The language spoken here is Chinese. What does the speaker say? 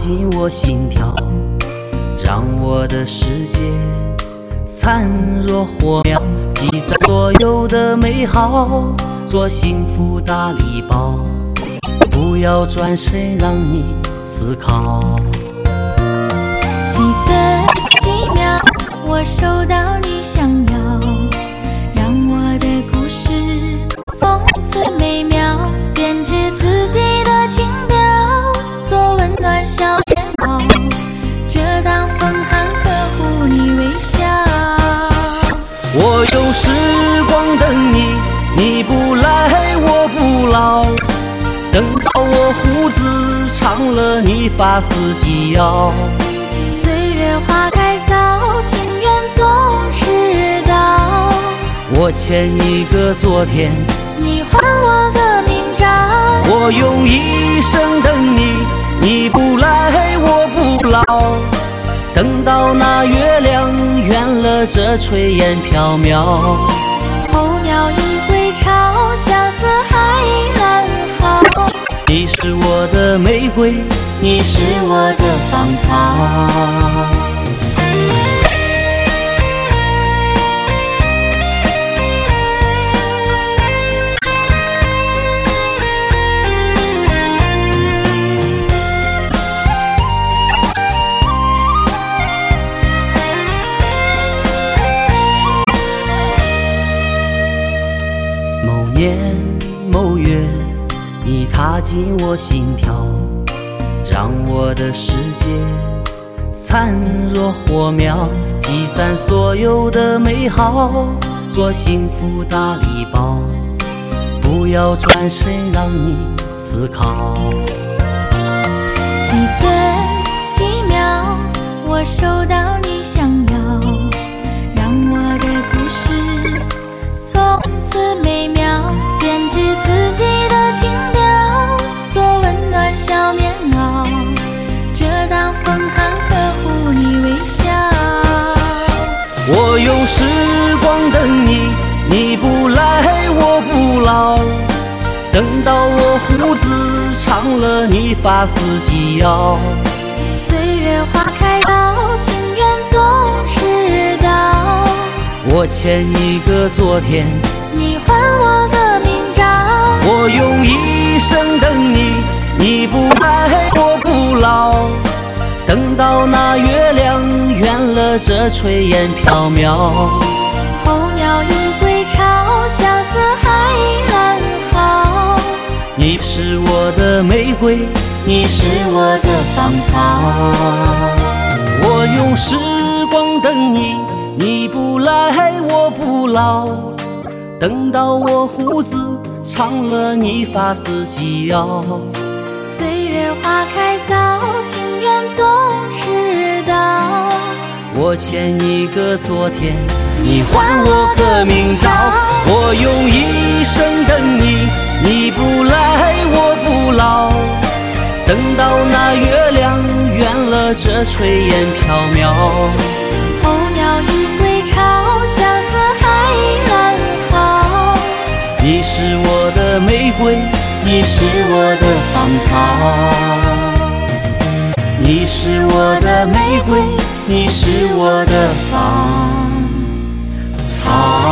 进我心跳，让我的世界灿若火苗，积攒所有的美好，做幸福大礼包，不要转身让你思考。 几分几秒，我收到你想要，让我的故事从此美妙，编织四季的情调，做温暖小棉袄，遮挡风寒呵护你微笑。 我用时光等你，你不来我不老，等到我胡子长了，你发丝及腰。 岁月花开早，情缘总迟到。 我欠一个昨天， 你还我个明朝。 我用一生等你，你不来我不老，等到那月亮圆了这炊烟缥缈。 候鸟已归巢，相思还安好。 你是我的玫瑰，你是我的芳草。某年某月，你踏进我心跳，让我的世界灿若火苗，积攒所有的美好，做幸福大礼包，不要转身让你思考。 几分几秒，我收到你想要，让我的故事从此美妙，编织四季的情调，做温暖小棉袄，遮挡风寒呵护你微笑。 我用时光等你，你不来我不老，等到我胡子长了，你发丝及腰。 岁月花开早，情缘总迟到。 我欠一个昨天， 你还我个明朝。 我用一生等你，你不来我不老，等到那月亮圆了这炊烟缥缈。 候鸟已归巢，相思还安好。 你是我的玫瑰，你是我的芳草。我用时光等你，你不来我不老，等到我胡子长了，你发丝及腰。 岁月花开早，情缘总迟到。 我欠一个昨天，你还我个明朝。我用一生等你，你不来我不老，等到那月亮圆了这炊烟缥缈。 候鸟已归巢，相思还安好。 你是我的玫瑰，你是我的芳草。你是我的玫瑰，你是我的芳草。